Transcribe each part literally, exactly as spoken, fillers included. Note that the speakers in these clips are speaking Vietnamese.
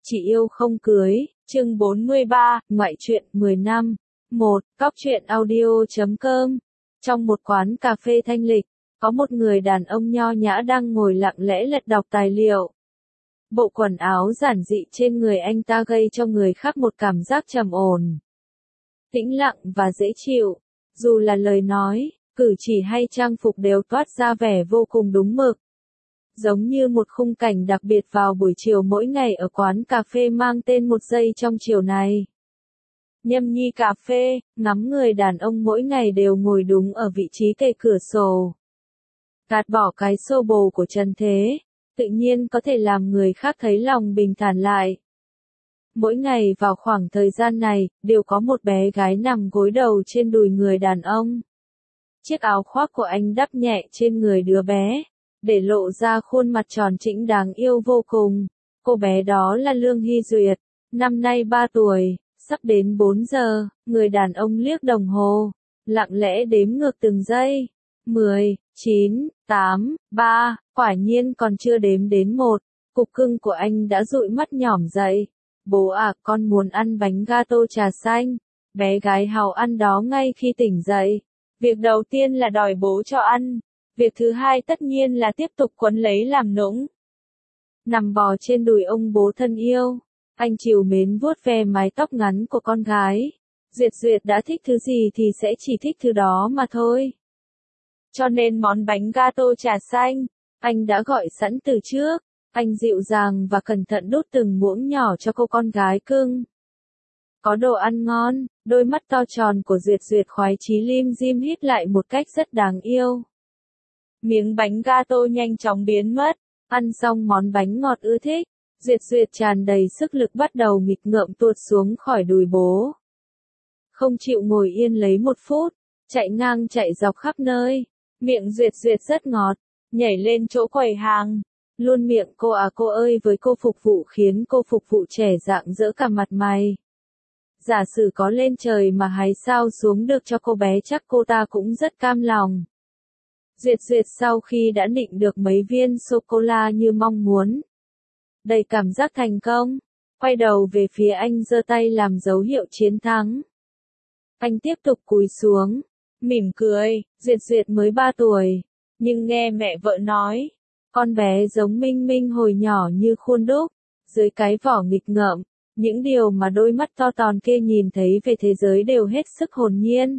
Chị yêu không cưới, chương bốn mươi ba, ngoại truyện mười năm. một. Cóc truyện audio chấm com. Trong một quán cà phê thanh lịch, có một người đàn ông nho nhã đang ngồi lặng lẽ lật đọc tài liệu. Bộ quần áo giản dị trên người anh ta gây cho người khác một cảm giác trầm ổn, tĩnh lặng và dễ chịu. Dù là lời nói, cử chỉ hay trang phục đều toát ra vẻ vô cùng đúng mực. Giống như một khung cảnh đặc biệt vào buổi chiều mỗi ngày ở quán cà phê mang tên một giây trong chiều này. Nhâm nhi cà phê, ngắm người đàn ông mỗi ngày đều ngồi đúng ở vị trí kề cửa sổ. Gạt bỏ cái xô bồ của trần thế, tự nhiên có thể làm người khác thấy lòng bình thản lại. Mỗi ngày vào khoảng thời gian này, đều có một bé gái nằm gối đầu trên đùi người đàn ông. Chiếc áo khoác của anh đắp nhẹ trên người đứa bé, để lộ ra khuôn mặt tròn trĩnh đáng yêu vô cùng. Cô bé đó là Lương Hy Duyệt, năm nay ba tuổi, sắp đến bốn giờ, người đàn ông liếc đồng hồ, lặng lẽ đếm ngược từng giây. mười, chín, tám, ba, quả nhiên còn chưa đếm đến một, cục cưng của anh đã dụi mắt nhỏm dậy. Bố à, con muốn ăn bánh gato trà xanh. Bé gái hào ăn đó ngay khi tỉnh dậy. Việc đầu tiên là đòi bố cho ăn. Việc thứ hai tất nhiên là tiếp tục quấn lấy làm nũng. Nằm bò trên đùi ông bố thân yêu, anh trìu mến vuốt ve mái tóc ngắn của con gái. Duyệt Duyệt đã thích thứ gì thì sẽ chỉ thích thứ đó mà thôi. Cho nên món bánh gato trà xanh, anh đã gọi sẵn từ trước. Anh dịu dàng và cẩn thận đút từng muỗng nhỏ cho cô con gái cưng. Có đồ ăn ngon, đôi mắt to tròn của Duyệt Duyệt khoái chí lim dim hít lại một cách rất đáng yêu. Miếng bánh gato nhanh chóng biến mất, ăn xong món bánh ngọt ưa thích, Duyệt Duyệt tràn đầy sức lực bắt đầu nghịch ngợm tuột xuống khỏi đùi bố. Không chịu ngồi yên lấy một phút, chạy ngang chạy dọc khắp nơi, miệng Duyệt Duyệt rất ngọt, nhảy lên chỗ quầy hàng, luôn miệng cô à cô ơi với cô phục vụ khiến cô phục vụ trẻ rạng rỡ cả mặt mày. Giả sử có lên trời mà hái sao xuống được cho cô bé chắc cô ta cũng rất cam lòng. Duyệt Duyệt sau khi đã nịnh được mấy viên sô-cô-la như mong muốn, đầy cảm giác thành công, quay đầu về phía anh giơ tay làm dấu hiệu chiến thắng. Anh tiếp tục cúi xuống, mỉm cười. Duyệt Duyệt mới ba tuổi, nhưng nghe mẹ vợ nói, con bé giống Minh Minh hồi nhỏ như khuôn đúc, dưới cái vỏ nghịch ngợm, những điều mà đôi mắt to tròn kia nhìn thấy về thế giới đều hết sức hồn nhiên.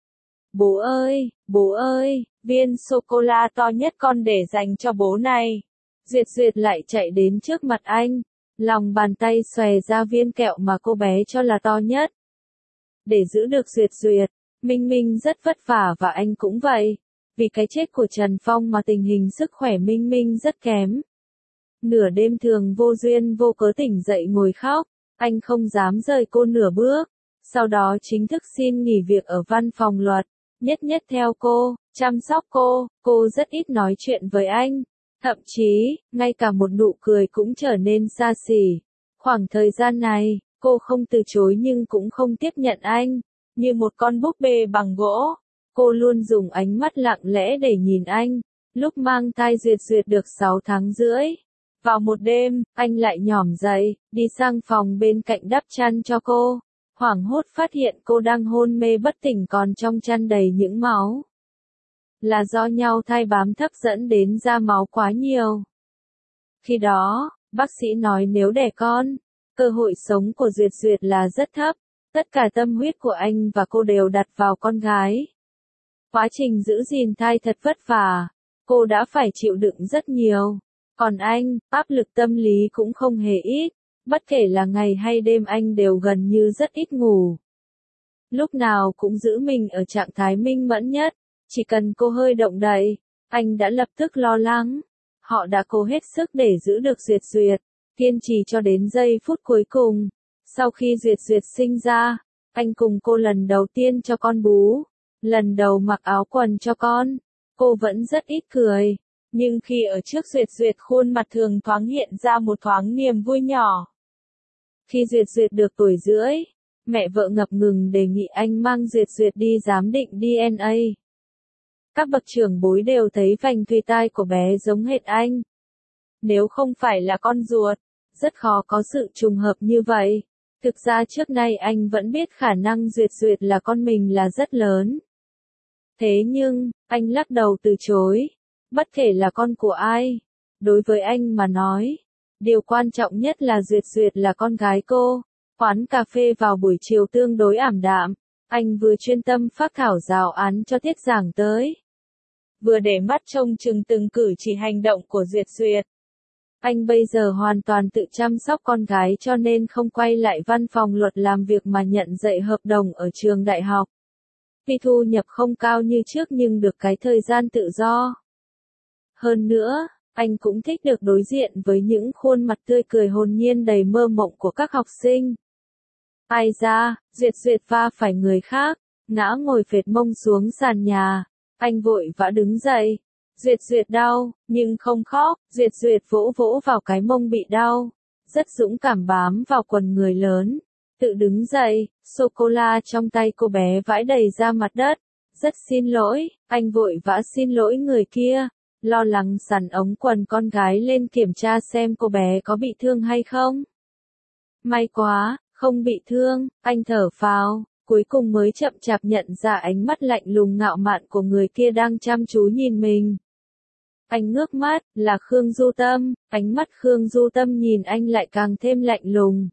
Bố ơi, bố ơi, viên sô-cô-la to nhất con để dành cho bố này. Duyệt Duyệt lại chạy đến trước mặt anh, lòng bàn tay xòe ra viên kẹo mà cô bé cho là to nhất. Để giữ được Duyệt Duyệt, Minh Minh rất vất vả và anh cũng vậy. Vì cái chết của Trần Phong mà tình hình sức khỏe Minh Minh rất kém. Nửa đêm thường vô duyên vô cớ tỉnh dậy ngồi khóc, anh không dám rời cô nửa bước. Sau đó chính thức xin nghỉ việc ở văn phòng luật, nhất nhất theo cô, chăm sóc cô. Cô rất ít nói chuyện với anh, thậm chí, ngay cả một nụ cười cũng trở nên xa xỉ. Khoảng thời gian này, cô không từ chối nhưng cũng không tiếp nhận anh, như một con búp bê bằng gỗ. Cô luôn dùng ánh mắt lặng lẽ để nhìn anh. Lúc mang thai Duyệt Duyệt được sáu tháng rưỡi. Vào một đêm, anh lại nhỏm dậy, đi sang phòng bên cạnh đắp chăn cho cô. Hoảng hốt phát hiện cô đang hôn mê bất tỉnh còn trong chăn đầy những máu. Là do nhau thai bám thấp dẫn đến ra máu quá nhiều. Khi đó, bác sĩ nói nếu đẻ con, cơ hội sống của Duyệt Duyệt là rất thấp. Tất cả tâm huyết của anh và cô đều đặt vào con gái. Quá trình giữ gìn thai thật vất vả, cô đã phải chịu đựng rất nhiều. Còn anh, áp lực tâm lý cũng không hề ít, bất kể là ngày hay đêm anh đều gần như rất ít ngủ. Lúc nào cũng giữ mình ở trạng thái minh mẫn nhất, chỉ cần cô hơi động đậy, anh đã lập tức lo lắng. Họ đã cố hết sức để giữ được Duyệt Duyệt, kiên trì cho đến giây phút cuối cùng. Sau khi Duyệt Duyệt sinh ra, anh cùng cô lần đầu tiên cho con bú. Lần đầu mặc áo quần cho con, cô vẫn rất ít cười, nhưng khi ở trước Duyệt Duyệt khuôn mặt thường thoáng hiện ra một thoáng niềm vui nhỏ. Khi Duyệt Duyệt được tuổi rưỡi, mẹ vợ ngập ngừng đề nghị anh mang Duyệt Duyệt đi giám định đê en a. Các bậc trưởng bối đều thấy vành tùy tai của bé giống hệt anh. Nếu không phải là con ruột, rất khó có sự trùng hợp như vậy. Thực ra trước nay anh vẫn biết khả năng Duyệt Duyệt là con mình là rất lớn. Thế nhưng, anh lắc đầu từ chối. Bất kể là con của ai, đối với anh mà nói, điều quan trọng nhất là Duyệt Duyệt là con gái cô. Quán cà phê vào buổi chiều tương đối ảm đạm, anh vừa chuyên tâm phác thảo giáo án cho tiết giảng tới, vừa để mắt trông chừng từng cử chỉ hành động của Duyệt Duyệt. Anh bây giờ hoàn toàn tự chăm sóc con gái cho nên không quay lại văn phòng luật làm việc mà nhận dạy hợp đồng ở trường đại học. Tuy thu nhập không cao như trước nhưng được cái thời gian tự do. Hơn nữa, anh cũng thích được đối diện với những khuôn mặt tươi cười hồn nhiên đầy mơ mộng của các học sinh. Ai ra, Duyệt Duyệt va phải người khác, ngã ngồi phệt mông xuống sàn nhà. Anh vội vã đứng dậy. Duyệt Duyệt đau, nhưng không khóc. Duyệt Duyệt vỗ vỗ vào cái mông bị đau. Rất dũng cảm bám vào quần người lớn. Tự đứng dậy, sô-cô-la trong tay cô bé vãi đầy ra mặt đất. Rất xin lỗi, anh vội vã xin lỗi người kia. Lo lắng sắn ống quần con gái lên kiểm tra xem cô bé có bị thương hay không. May quá, không bị thương, anh thở phào. Cuối cùng mới chậm chạp nhận ra ánh mắt lạnh lùng ngạo mạn của người kia đang chăm chú nhìn mình. Anh ngước mắt, là Khương Du Tâm, ánh mắt Khương Du Tâm nhìn anh lại càng thêm lạnh lùng.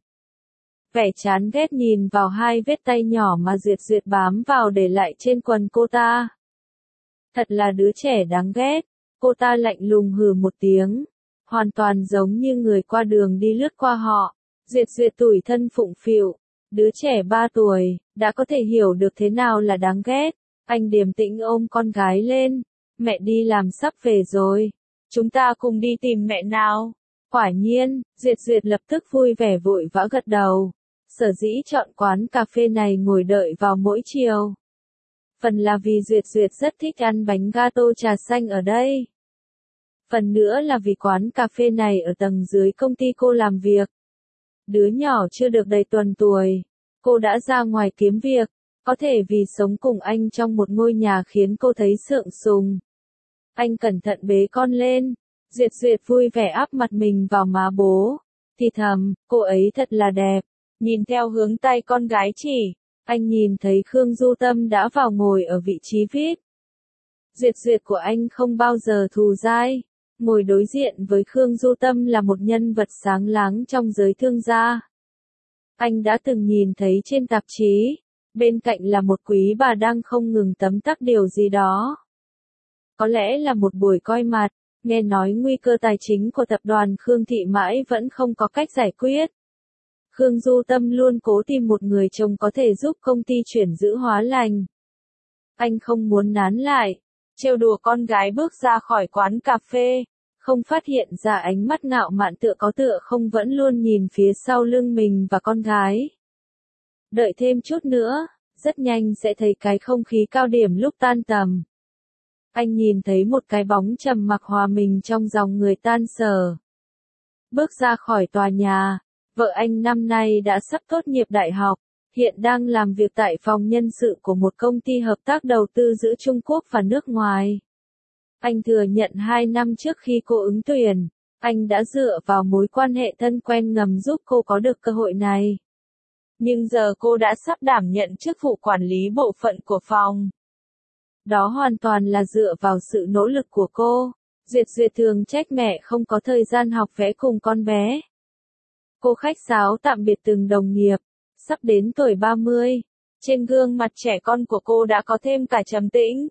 Vẻ chán ghét nhìn vào hai vết tay nhỏ mà Duyệt Duyệt bám vào để lại trên quần cô ta. Thật là đứa trẻ đáng ghét, cô ta lạnh lùng hừ một tiếng, hoàn toàn giống như người qua đường đi lướt qua họ. Duyệt Duyệt tủi thân phụng phịu. Đứa trẻ ba tuổi, đã có thể hiểu được thế nào là đáng ghét. Anh điềm tĩnh ôm con gái lên. Mẹ đi làm sắp về rồi. Chúng ta cùng đi tìm mẹ nào. Quả nhiên, Duyệt Duyệt lập tức vui vẻ vội vã gật đầu. Sở dĩ chọn quán cà phê này ngồi đợi vào mỗi chiều. Phần là vì Duyệt Duyệt rất thích ăn bánh gato trà xanh ở đây. Phần nữa là vì quán cà phê này ở tầng dưới công ty cô làm việc. Đứa nhỏ chưa được đầy tuần tuổi, cô đã ra ngoài kiếm việc, có thể vì sống cùng anh trong một ngôi nhà khiến cô thấy sượng sùng. Anh cẩn thận bế con lên, Duyệt Duyệt vui vẻ áp mặt mình vào má bố, thì thầm, cô ấy thật là đẹp. Nhìn theo hướng tay con gái chỉ, anh nhìn thấy Khương Du Tâm đã vào ngồi ở vị trí vi ai pi. Duyệt Duyệt của anh không bao giờ thù dai. Ngồi đối diện với Khương Du Tâm là một nhân vật sáng láng trong giới thương gia. Anh đã từng nhìn thấy trên tạp chí, bên cạnh là một quý bà đang không ngừng tấm tắc điều gì đó. Có lẽ là một buổi coi mặt, nghe nói nguy cơ tài chính của tập đoàn Khương Thị mãi vẫn không có cách giải quyết. Khương Du Tâm luôn cố tìm một người chồng có thể giúp công ty chuyển giữ hóa lành. Anh không muốn nán lại. Trêu đùa con gái bước ra khỏi quán cà phê, không phát hiện ra ánh mắt ngạo mạn tựa có tựa không vẫn luôn nhìn phía sau lưng mình và con gái. Đợi thêm chút nữa, rất nhanh sẽ thấy cái không khí cao điểm lúc tan tầm. Anh nhìn thấy một cái bóng trầm mặc hòa mình trong dòng người tan sở. Bước ra khỏi tòa nhà, vợ anh năm nay đã sắp tốt nghiệp đại học. Hiện đang làm việc tại phòng nhân sự của một công ty hợp tác đầu tư giữa Trung Quốc và nước ngoài. Anh thừa nhận hai năm trước khi cô ứng tuyển, anh đã dựa vào mối quan hệ thân quen ngầm giúp cô có được cơ hội này. Nhưng giờ cô đã sắp đảm nhận chức vụ quản lý bộ phận của phòng. Đó hoàn toàn là dựa vào sự nỗ lực của cô. Duyệt Duyệt thường trách mẹ không có thời gian học vẽ cùng con bé. Cô khách sáo tạm biệt từng đồng nghiệp. Sắp đến tuổi ba mươi, trên gương mặt trẻ con của cô đã có thêm cả trầm tĩnh.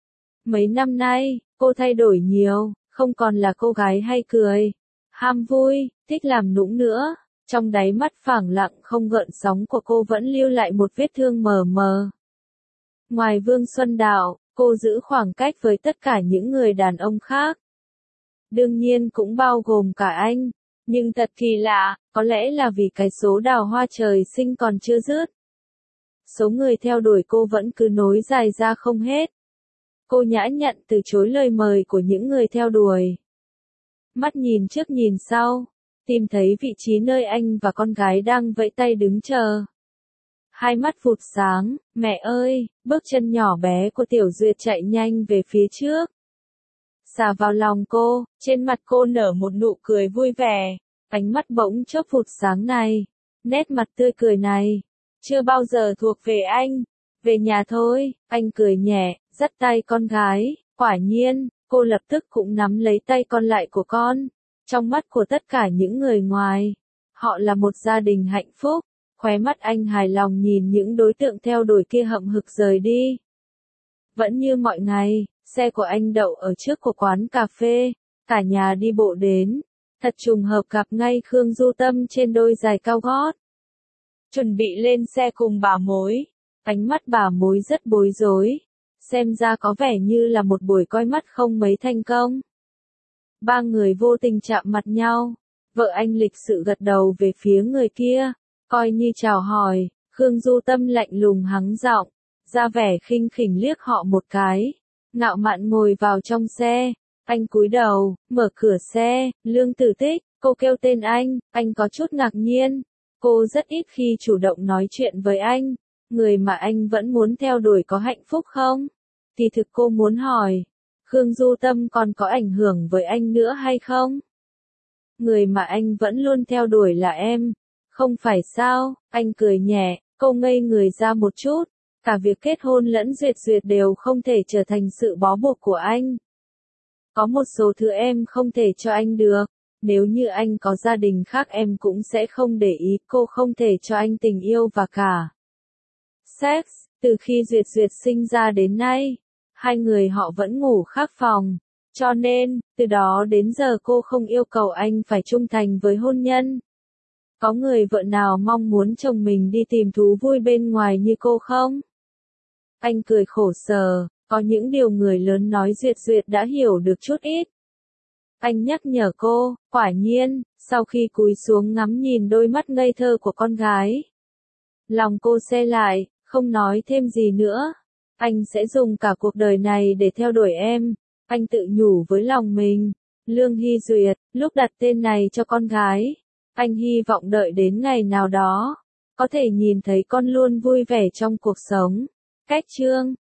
Mấy năm nay, cô thay đổi nhiều, không còn là cô gái hay cười, ham vui, thích làm nũng nữa. Trong đáy mắt phẳng lặng không gợn sóng của cô vẫn lưu lại một vết thương mờ mờ. Ngoài Vương Xuân Đạo, cô giữ khoảng cách với tất cả những người đàn ông khác. Đương nhiên cũng bao gồm cả anh. Nhưng thật kỳ lạ, có lẽ là vì cái số đào hoa trời sinh còn chưa dứt. Số người theo đuổi cô vẫn cứ nối dài ra không hết. Cô nhã nhặn từ chối lời mời của những người theo đuổi. Mắt nhìn trước nhìn sau, tìm thấy vị trí nơi anh và con gái đang vẫy tay đứng chờ. Hai mắt vụt sáng, mẹ ơi, bước chân nhỏ bé của Tiểu Duyệt chạy nhanh về phía trước. Xà vào lòng cô, trên mặt cô nở một nụ cười vui vẻ. Ánh mắt bỗng chớp phụt sáng này, nét mặt tươi cười này, chưa bao giờ thuộc về anh. Về nhà thôi, anh cười nhẹ, dắt tay con gái, quả nhiên, cô lập tức cũng nắm lấy tay con lại của con. Trong mắt của tất cả những người ngoài, họ là một gia đình hạnh phúc. Khóe mắt anh hài lòng nhìn những đối tượng theo đuổi kia hậm hực rời đi. Vẫn như mọi ngày, xe của anh đậu ở trước của quán cà phê, cả nhà đi bộ đến. Thật trùng hợp gặp ngay Khương Du Tâm trên đôi giày cao gót. Chuẩn bị lên xe cùng bà mối. Ánh mắt bà mối rất bối rối. Xem ra có vẻ như là một buổi coi mắt không mấy thành công. Ba người vô tình chạm mặt nhau. Vợ anh lịch sự gật đầu về phía người kia, coi như chào hỏi. Khương Du Tâm lạnh lùng hắng giọng, ra vẻ khinh khỉnh liếc họ một cái. Ngạo mạn ngồi vào trong xe. Anh cúi đầu, mở cửa xe. Lương Tử Tích, cô kêu tên anh. Anh có chút ngạc nhiên. Cô rất ít khi chủ động nói chuyện với anh. Người mà anh vẫn muốn theo đuổi có hạnh phúc không? Thì thực cô muốn hỏi, Khương Du Tâm còn có ảnh hưởng với anh nữa hay không? Người mà anh vẫn luôn theo đuổi là em, không phải sao? Anh cười nhẹ, cô ngây người ra một chút. Cả việc kết hôn lẫn duyệt duyệt đều không thể trở thành sự bó buộc của anh. Có một số thứ em không thể cho anh được. Nếu như anh có gia đình khác em cũng sẽ không để ý. Cô không thể cho anh tình yêu và cả sex. Từ khi Duyệt Duyệt sinh ra đến nay, hai người họ vẫn ngủ khác phòng. Cho nên, từ đó đến giờ cô không yêu cầu anh phải trung thành với hôn nhân. Có người vợ nào mong muốn chồng mình đi tìm thú vui bên ngoài như cô không? Anh cười khổ sở, có những điều người lớn nói Duyệt Duyệt đã hiểu được chút ít. Anh nhắc nhở cô, quả nhiên, sau khi cúi xuống ngắm nhìn đôi mắt ngây thơ của con gái. Lòng cô se lại, không nói thêm gì nữa. Anh sẽ dùng cả cuộc đời này để theo đuổi em. Anh tự nhủ với lòng mình. Lương Hy Duyệt, lúc đặt tên này cho con gái, anh hy vọng đợi đến ngày nào đó, có thể nhìn thấy con luôn vui vẻ trong cuộc sống. Cách chương